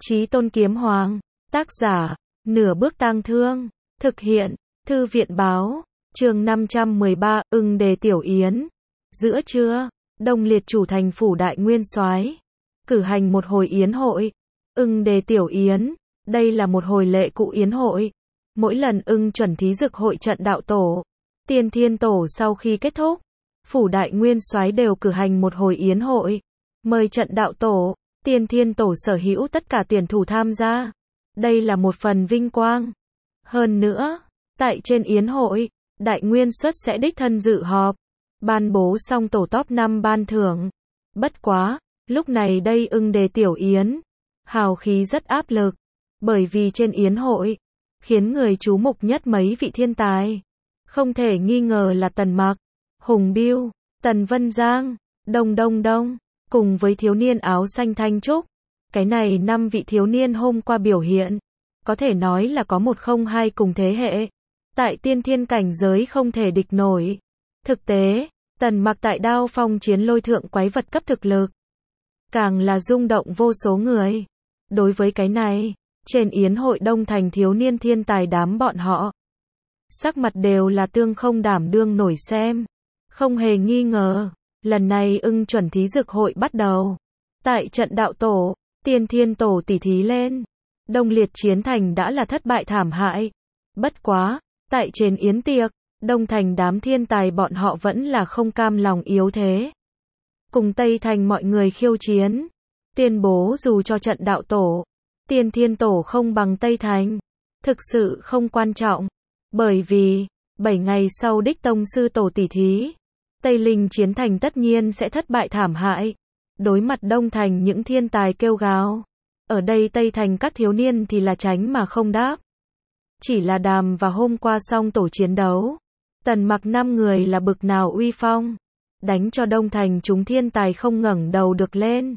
Chí Tôn Kiếm Hoàng, tác giả, Nửa Bước Tang Thương, thực hiện, Thư viện báo, chương 513, Ưng Đề Tiểu Yến. Giữa trưa, Đông Liệt chủ thành phủ Đại Nguyên Soái cử hành một hồi yến hội. Ưng Đề Tiểu Yến, đây là một hồi lệ cụ yến hội. Mỗi lần ưng chuẩn thí dực hội trận đạo tổ, tiên thiên tổ sau khi kết thúc, phủ Đại Nguyên Soái đều cử hành một hồi yến hội, mời trận đạo tổ, tiên thiên tổ sở hữu tất cả tiền thủ tham gia. Đây là một phần vinh quang. Hơn nữa, tại trên yến hội, Đại Nguyên Xuất sẽ đích thân dự họp, ban bố xong tổ top 5 ban thưởng. Bất quá, lúc này đây Ưng Đề Tiểu Yến, hào khí rất áp lực, bởi vì trên yến hội, khiến người chú mục nhất mấy vị thiên tài. Không thể nghi ngờ là Tần Mặc, Hùng Biêu, Tần Vân Giang, Đông, cùng với thiếu niên áo xanh Thanh Trúc. Cái này 5 vị thiếu niên hôm qua biểu hiện, có thể nói là có một không hai cùng thế hệ. Tại tiên thiên cảnh giới không thể địch nổi. Thực tế, Tần Mặc tại đao phong chiến lôi thượng quái vật cấp thực lực, càng là rung động vô số người. Đối với cái này, trên yến hội đông thành thiếu niên thiên tài đám bọn họ, sắc mặt đều là tương không đảm đương nổi xem. Không hề nghi ngờ, lần này ưng chuẩn thí dực hội bắt đầu. Tại trận đạo tổ, tiên thiên tổ tỉ thí lên, Đông Liệt chiến thành đã là thất bại thảm hại. Bất quá, tại trên yến tiệc, Đông thành đám thiên tài bọn họ vẫn là không cam lòng yếu thế, cùng Tây thành mọi người khiêu chiến, tuyên bố dù cho trận đạo tổ, tiên thiên tổ không bằng Tây thành, thực sự không quan trọng, bởi vì 7 ngày sau đích tông sư tổ tỉ thí, Tây Linh chiến thành tất nhiên sẽ thất bại thảm hại. Đối mặt Đông thành những thiên tài kêu gào, ở đây Tây thành các thiếu niên thì là tránh mà không đáp. Chỉ là đàm và hôm qua xong tổ chiến đấu, Tần Mặc 5 người là bực nào uy phong, đánh cho Đông thành chúng thiên tài không ngẩng đầu được lên.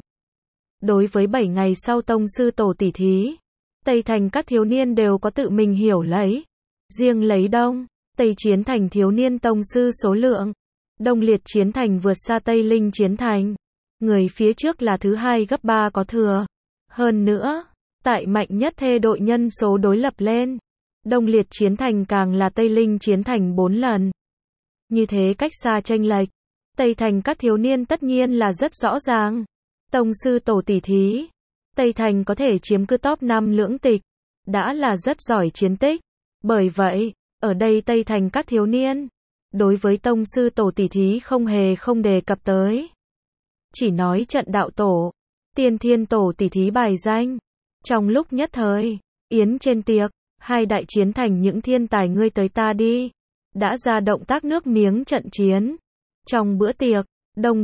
Đối với 7 ngày sau tông sư tổ tỉ thí, Tây thành các thiếu niên đều có tự mình hiểu lấy. Riêng lấy Đông, Tây chiến thành thiếu niên tông sư số lượng, Đông Liệt chiến thành vượt xa Tây Linh chiến thành. Người phía trước là thứ hai gấp 3 có thừa. Hơn nữa, tại mạnh nhất thê đội nhân số đối lập lên, Đông Liệt chiến thành càng là Tây Linh chiến thành 4 lần. Như thế cách xa chênh lệch, Tây thành các thiếu niên tất nhiên là rất rõ ràng. Tông sư tổ tỉ thí, Tây thành có thể chiếm cứ top 5 lưỡng tịch, đã là rất giỏi chiến tích. Bởi vậy, ở đây Tây thành các thiếu niên, đối với tông sư tổ tỉ thí không đề cập tới. Chỉ nói trận đạo tổ, tiên thiên tổ tỉ thí bài danh. Trong lúc nhất thời, yến trên tiệc, hai đại chiến thành những thiên tài ngươi tới ta đi, đã ra động tác nước miếng trận chiến. Trong bữa tiệc, đông,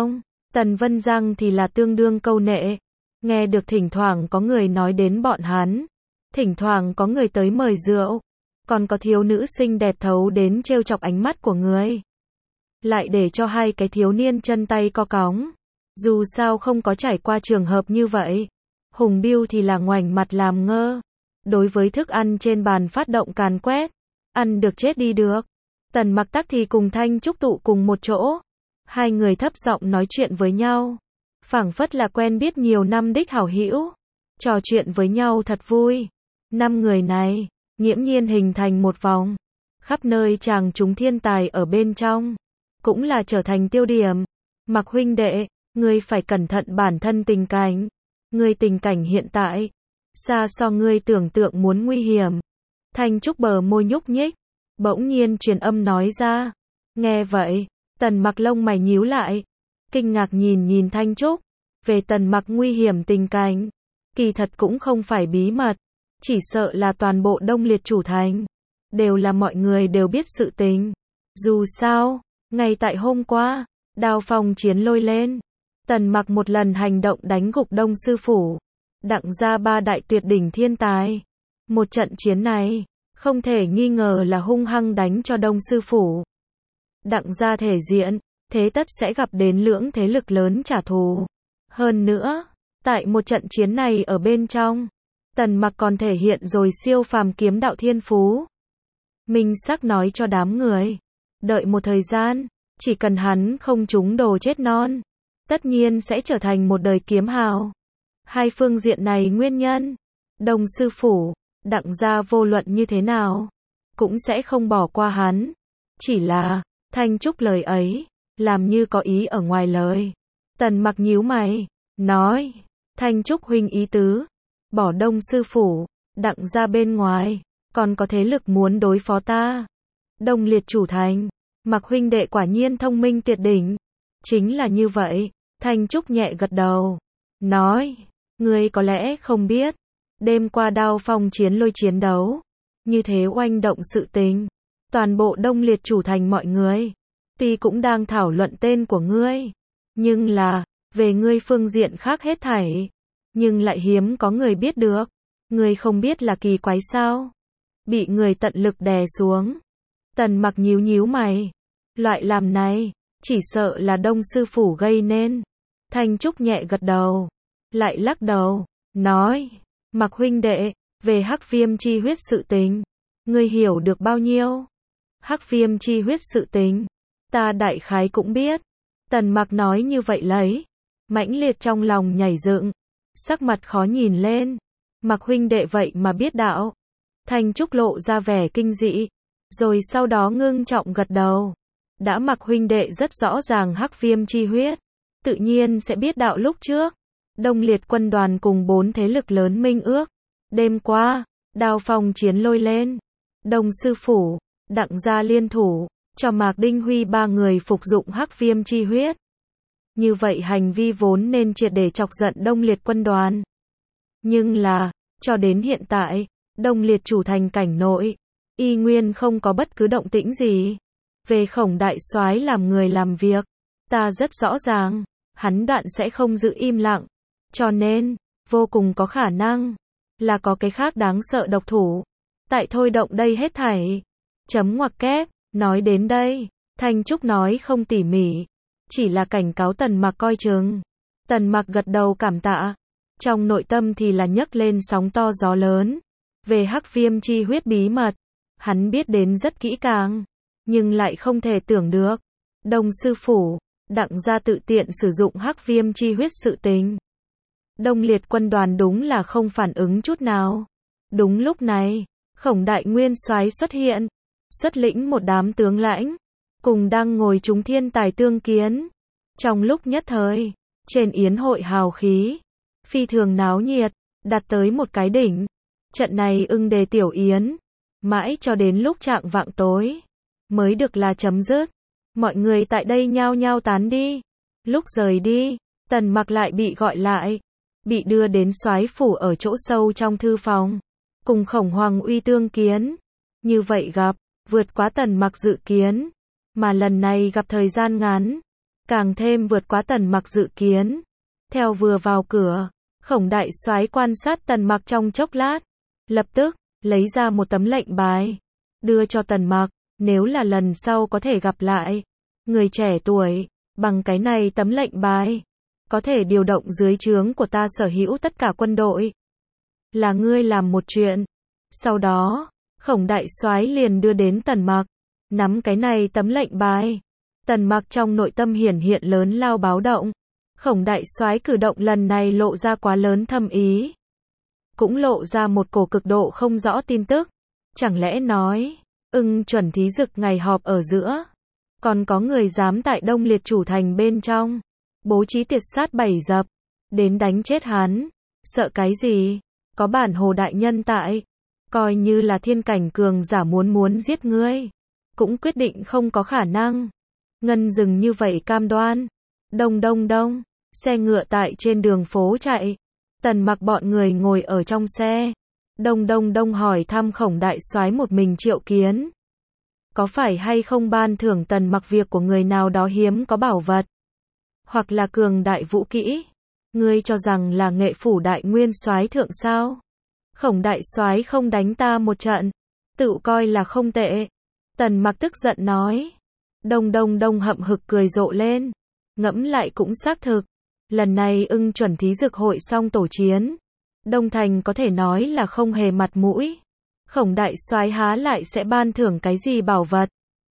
Tần Vân Giang thì là tương đương câu nệ. Nghe được thỉnh thoảng có người nói đến bọn hắn, thỉnh thoảng có người tới mời rượu, còn có thiếu nữ xinh đẹp thấu đến trêu chọc ánh mắt của người. Lại để cho hai cái thiếu niên chân tay co cóng. Dù sao không có trải qua trường hợp như vậy. Hùng Biêu thì là ngoảnh mặt làm ngơ. Đối với thức ăn trên bàn phát động càn quét. Ăn được chết đi được. Tần Mặc Tắc thì cùng Thanh Trúc tụ cùng một chỗ. Hai người thấp giọng nói chuyện với nhau. Phảng phất là quen biết nhiều năm đích hảo hữu. Trò chuyện với nhau thật vui. 5 người này, nghiễm nhiên hình thành một vòng. Khắp nơi chàng chúng thiên tài ở bên trong, cũng là trở thành tiêu điểm. Mặc huynh đệ, ngươi phải cẩn thận bản thân tình cảnh. Ngươi tình cảnh hiện tại, xa so ngươi tưởng tượng muốn nguy hiểm. Thanh Trúc bờ môi nhúc nhích, bỗng nhiên truyền âm nói ra. Nghe vậy, Tần Mặc lông mày nhíu lại, kinh ngạc nhìn Thanh Trúc. Về Tần Mặc nguy hiểm tình cảnh, kỳ thật cũng không phải bí mật, chỉ sợ là toàn bộ Đông Liệt chủ thành, đều là mọi người đều biết sự tình. Dù sao, ngay tại hôm qua, đao phong chiến lôi lên, Tần Mặc một lần hành động đánh gục Đông sư phủ, đặng ra 3 đại tuyệt đỉnh thiên tài. Một trận chiến này, không thể nghi ngờ là hung hăng đánh cho Đông sư phủ. Đặng ra thể diện, thế tất sẽ gặp đến lưỡng thế lực lớn trả thù. Hơn nữa, tại một trận chiến này ở bên trong, Tần Mặc còn thể hiện rồi siêu phàm kiếm đạo thiên phú. Minh sắc nói cho đám người, đợi một thời gian, chỉ cần hắn không trúng đồ chết non, tất nhiên sẽ trở thành một đời kiếm hào. Hai phương diện này nguyên nhân, Đông sư phủ, Đặng gia vô luận như thế nào, cũng sẽ không bỏ qua hắn. Chỉ là, Thanh Trúc lời ấy, làm như có ý ở ngoài lời. Tần Mặc nhíu mày, nói, Thanh Trúc huynh ý tứ, bỏ Đông sư phủ, Đặng gia bên ngoài, còn có thế lực muốn đối phó ta. Đông Liệt chủ thành, Mặc huynh đệ quả nhiên thông minh tuyệt đỉnh. Chính là như vậy, Thanh Trúc nhẹ gật đầu, nói, ngươi có lẽ không biết, đêm qua Đao Phong chiến lôi chiến đấu, như thế oanh động sự tình, toàn bộ Đông Liệt chủ thành mọi người, tuy cũng đang thảo luận tên của ngươi, nhưng là, về ngươi phương diện khác hết thảy, nhưng lại hiếm có người biết được, ngươi không biết là kỳ quái sao, bị người tận lực đè xuống. Tần Mặc nhíu nhíu mày, loại làm này, chỉ sợ là Đông sư phủ gây nên. Thanh Trúc nhẹ gật đầu, lại lắc đầu, nói, Mặc huynh đệ, về Hắc Viêm chi huyết sự tình, ngươi hiểu được bao nhiêu? Hắc Viêm chi huyết sự tình, ta đại khái cũng biết. Tần Mặc nói như vậy lấy, mãnh liệt trong lòng nhảy dựng, sắc mặt khó nhìn lên. Mặc huynh đệ vậy mà biết đạo. Thanh Trúc lộ ra vẻ kinh dị, rồi sau đó ngưng trọng gật đầu. Đã Mặc huynh đệ rất rõ ràng Hắc Viêm chi huyết, tự nhiên sẽ biết đạo. Lúc trước, Đông Liệt quân đoàn cùng 4 thế lực lớn minh ước. Đêm qua, Đao Phong chiến lôi lên, Đông sư phủ, Đặng gia liên thủ, cho Mạc Đinh Huy 3 người phục dụng Hắc Viêm chi huyết. Như vậy hành vi vốn nên triệt để chọc giận Đông Liệt quân đoàn. Nhưng là, cho đến hiện tại, Đông Liệt chủ thành cảnh nội, y nguyên không có bất cứ động tĩnh gì. Về Khổng đại soái làm người làm việc, ta rất rõ ràng, hắn đoạn sẽ không giữ im lặng. Cho nên, vô cùng có khả năng, là có cái khác đáng sợ độc thủ. Tại thôi động đây hết thảy. Chấm ngoặc kép, nói đến đây, Thanh Trúc nói không tỉ mỉ, chỉ là cảnh cáo Tần Mặc coi chừng. Tần Mặc gật đầu cảm tạ, trong nội tâm thì là nhấc lên sóng to gió lớn. Về Hắc Viêm chi huyết bí mật, hắn biết đến rất kỹ càng, nhưng lại không thể tưởng được. Đông sư phủ, Đặng gia tự tiện sử dụng Hắc Viêm chi huyết sự tình. Đông Liệt quân đoàn đúng là không phản ứng chút nào. Đúng lúc này, Khổng đại nguyên soái xuất hiện, xuất lĩnh một đám tướng lãnh, cùng đang ngồi chúng thiên tài tương kiến. Trong lúc nhất thời, trên yến hội hào khí, phi thường náo nhiệt, đạt tới một cái đỉnh. Trận này ưng đề tiểu yến, mãi cho đến lúc chạng vạng tối, mới được là chấm dứt. Mọi người tại đây nhao nhao tán đi. Lúc rời đi, Tần Mặc lại bị gọi lại, bị đưa đến soái phủ ở chỗ sâu trong thư phòng, cùng Khổng Hoàng Uy tương kiến. Như vậy gặp, vượt quá Tần Mặc dự kiến, mà lần này gặp thời gian ngắn, càng thêm vượt quá Tần Mặc dự kiến. Theo vừa vào cửa, Khổng đại soái quan sát Tần Mặc trong chốc lát, lập tức lấy ra một tấm lệnh bài, đưa cho Tần Mặc, nếu là lần sau có thể gặp lại, người trẻ tuổi, bằng cái này tấm lệnh bài, có thể điều động dưới trướng của ta sở hữu tất cả quân đội. Là ngươi làm một chuyện. Sau đó, Khổng đại soái liền đưa đến Tần Mặc, nắm cái này tấm lệnh bài. Tần Mặc trong nội tâm hiển hiện lớn lao báo động. Khổng đại soái cử động lần này lộ ra quá lớn thâm ý, cũng lộ ra một cổ cực độ không rõ tin tức. Chẳng lẽ nói, ưng chuẩn thí dực ngày họp ở giữa, còn có người dám tại Đông Liệt chủ thành bên trong, bố trí tiệt sát 7 dập, đến đánh chết hắn. Sợ cái gì? Có bản Hồ đại nhân tại, coi như là thiên cảnh cường giả muốn giết ngươi, cũng quyết định không có khả năng. Ngân dừng như vậy cam đoan. Đông đông đông, xe ngựa tại trên đường phố chạy. Tần Mặc bọn người ngồi ở trong xe. Đông đông đông hỏi thăm Khổng đại soái một mình triệu kiến. Có phải hay không ban thưởng Tần Mặc việc của người nào đó hiếm có bảo vật, hoặc là cường đại vũ kỹ. Ngươi cho rằng là Nghệ phủ đại nguyên soái thượng sao? Khổng đại soái không đánh ta một trận, tự coi là không tệ. Tần Mặc tức giận nói. Đông đông đông hậm hực cười rộ lên. Ngẫm lại cũng xác thực. Lần này ưng chuẩn thí dực hội xong tổ chiến, Đông Thành có thể nói là không hề mặt mũi. Khổng đại soái há lại sẽ ban thưởng cái gì bảo vật.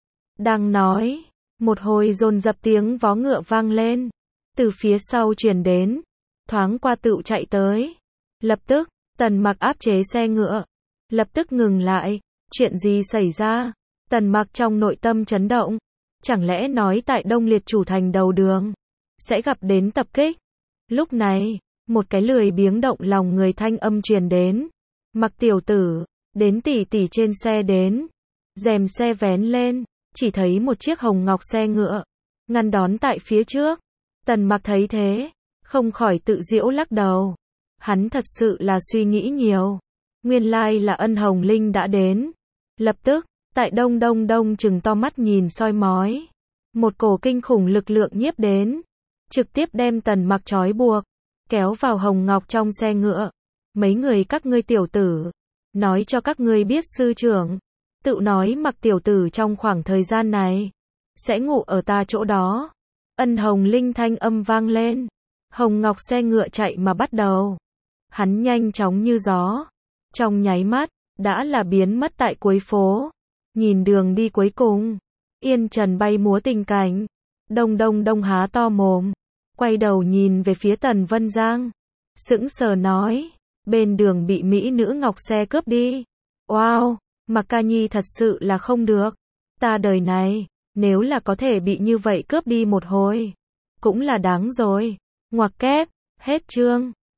Đang nói, một hồi dồn dập tiếng vó ngựa vang lên, từ phía sau truyền đến. thoáng qua tựu chạy tới. Lập tức, Tần Mặc áp chế xe ngựa, lập tức ngừng lại. Chuyện gì xảy ra? Tần Mặc trong nội tâm chấn động. Chẳng lẽ nói tại Đông Liệt chủ thành đầu đường sẽ gặp đến tập kích? Lúc này, một cái lười biếng động lòng người thanh âm truyền đến. Mặc tiểu tử, đến tỷ tỷ trên xe đến. Rèm xe vén lên, chỉ thấy một chiếc hồng ngọc xe ngựa ngăn đón tại phía trước. Tần Mặc thấy thế, không khỏi tự giễu lắc đầu. Hắn thật sự là suy nghĩ nhiều. Nguyên lai là Ân Hồng Linh đã đến. Lập tức, tại đông chừng to mắt nhìn soi mói. Một cổ kinh khủng lực lượng nhiếp đến, trực tiếp đem Tần Mặc trói buộc, kéo vào hồng ngọc trong xe ngựa. Mấy người các ngươi tiểu tử, nói cho các ngươi biết sư trưởng, tự nói Mặc tiểu tử trong khoảng thời gian này sẽ ngủ ở ta chỗ đó. Ân Hồng Linh thanh âm vang lên. Hồng ngọc xe ngựa chạy mà bắt đầu. Hắn nhanh chóng như gió, trong nháy mắt đã là biến mất tại cuối phố. Nhìn đường đi cuối cùng, Yên Trần bay múa tình cảnh. Đông há to mồm, quay đầu nhìn về phía Tần Vân Giang, sững sờ nói, bên đường bị mỹ nữ ngọc xe cướp đi. Wow, Mặc ca nhi thật sự là không được. Ta đời này, nếu là có thể bị như vậy cướp đi một hồi, cũng là đáng rồi. Ngoặc kép, hết chương.